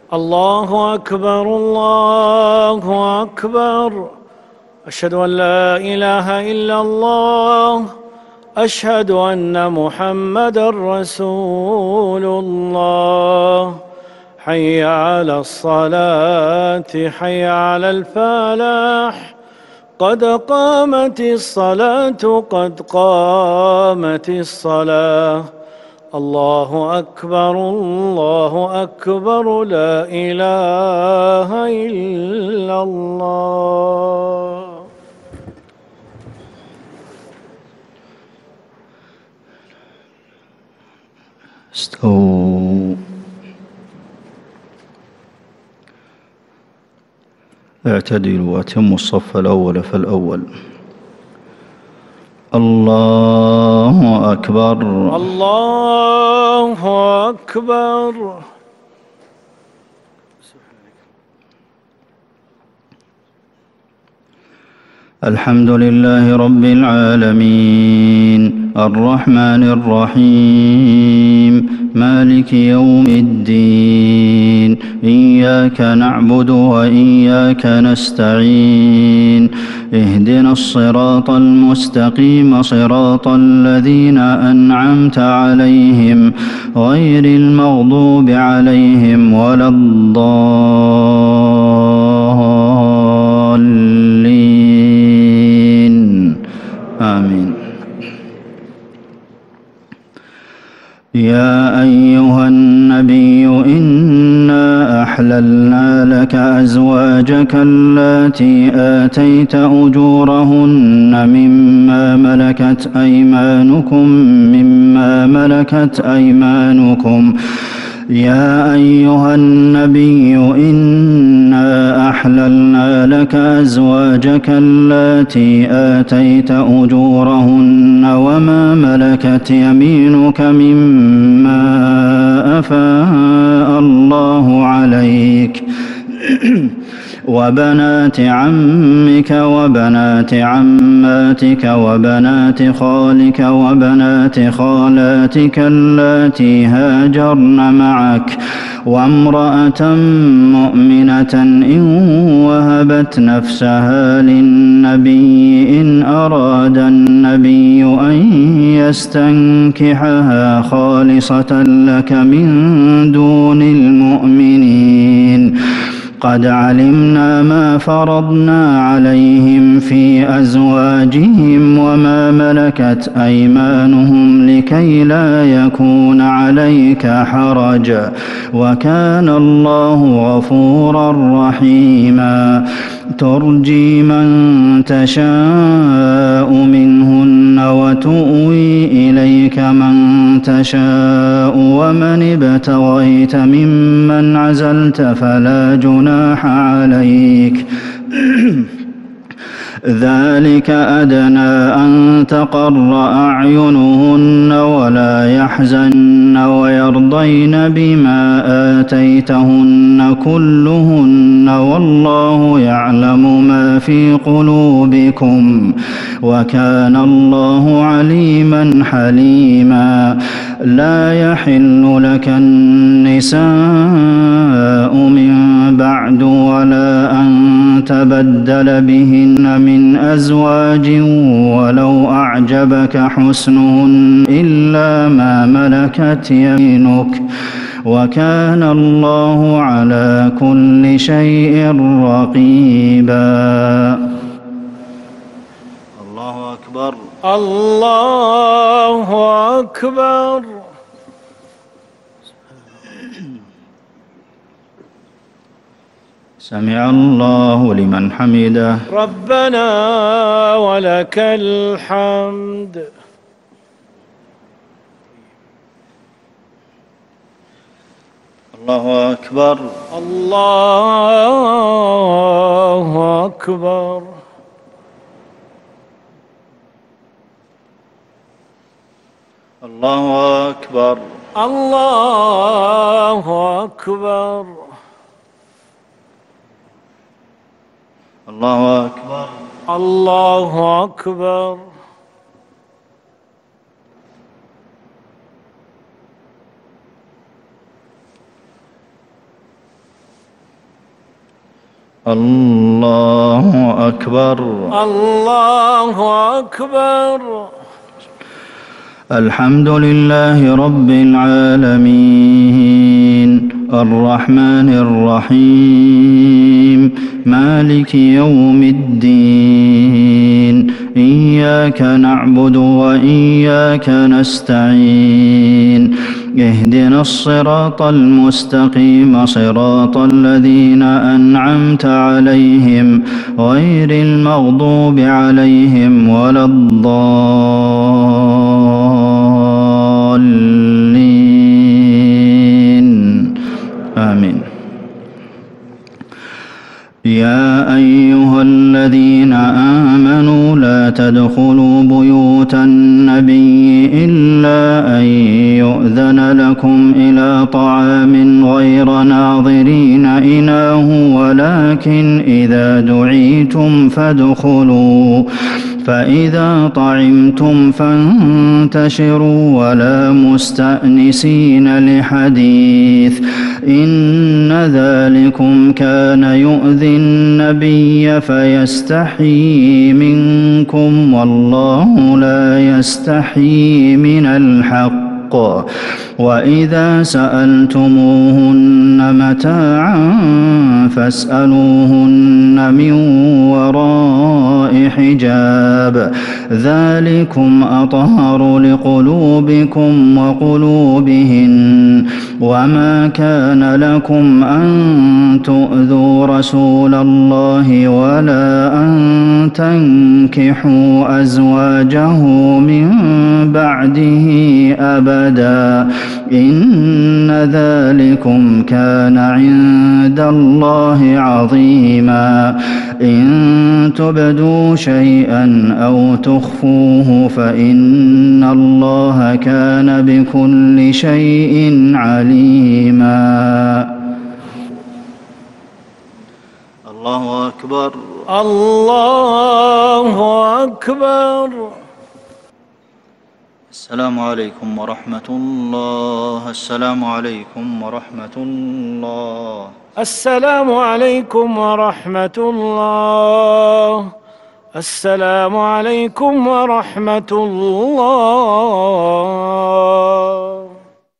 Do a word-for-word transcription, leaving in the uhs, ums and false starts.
الله أكبر الله أكبر. أشهد أن لا إله إلا الله. أشهد أن محمدًا رسول الله. حي على الصلاة حي على الفلاح. قد قامت الصلاة قد قامت الصلاة. الله أكبر الله أكبر لا إله إلا الله. استووا. اعتدلوا واتموا الصف الأول فالأول. الله أكبر الله أكبر. الحمد لله رب العالمين الرحمن الرحيم مالك يوم الدين إياك نعبد وإياك نستعين اهدنا الصراط المستقيم صراط الذين أنعمت عليهم غير المغضوب عليهم ولا الضالين آمين. يا أيها النبي إنا أحللنا لك أزواجك اللاتي آتيت أجورهن مما ملكت أيمانكم مما ملكت أيمانكم يا أيها النبي إنا أحللنا لك أزواجك اللاتي آتيت أجورهن وما ملكت يمينك مما أفاء الله عليك وبنات عمك وبنات عماتك وبنات خالك وبنات خالاتك اللاتي هاجرن معك وامرأة مؤمنة إن وهبت نفسها للنبي إن أراد النبي أن يستنكحها خالصة لك من دون المؤمنين قد علمنا ما فرضنا عليهم في أزواجهم وما ملكت أيمانهم لكي لا يكون عليك حرج وكان الله غفورا رحيما ترجي من تشاء منهن وتؤوي إليك من تشاء ومن ابتغيت ممن عزلت فلا جناح عليك ذلك أدنى أن تقر أعينهن ولا يحزن ويرضين بما آتيتهن كلهن والله يعلم ما في قلوبكم وكان الله عليما حليما لا يحل لك النساء من بعد ولا أن تبدل بهن من أزواج ولو أعجبك حسنهن إلا ما ملكت يمينك وكان الله على كل شيء رقيبا. الله أكبر الله أكبر. سمع الله لمن حمده ربنا ولك الحمد. الله أكبر الله أكبر. الله أكبر الله أكبر. الله أكبر الله أكبر. الله أكبر. الله أكبر. الحمد لله رب العالمين الرحمن الرحيم مالك يوم الدين إياك نعبد وإياك نستعين اهدنا الصراط المستقيم صراط الذين أنعمت عليهم غير المغضوب عليهم ولا الضالين آمين. يا أيها الذين آمنوا لا تدخلوا بيوت النبي إلا أن يؤذن لكم إلى طعام غير ناظرين إناه ولكن إذا دعيتم فادخلوا فإذا طعمتم فانتشروا ولا مستأنسين لحديث إن ذلكم كان يؤذي النبي فيستحيي منكم والله لا يستحيي من الحق وإذا سألتموهن متاعا فاسألوهن من وراء حجاب ذلكم أطهر لقلوبكم وقلوبهن وما كان لكم أن تؤذوا رسول الله ولا أن تنكحوا أزواجه من بعده أبدا إن ذلكم كان عند الله عظيما إن تبدوا شيئا أو تخفوه فإن الله كان بكل شيء عليما. الله أكبر. الله أكبر. السلام عليكم ورحمة الله. السلام عليكم ورحمة الله. السلام عليكم ورحمة الله. السلام عليكم ورحمة الله.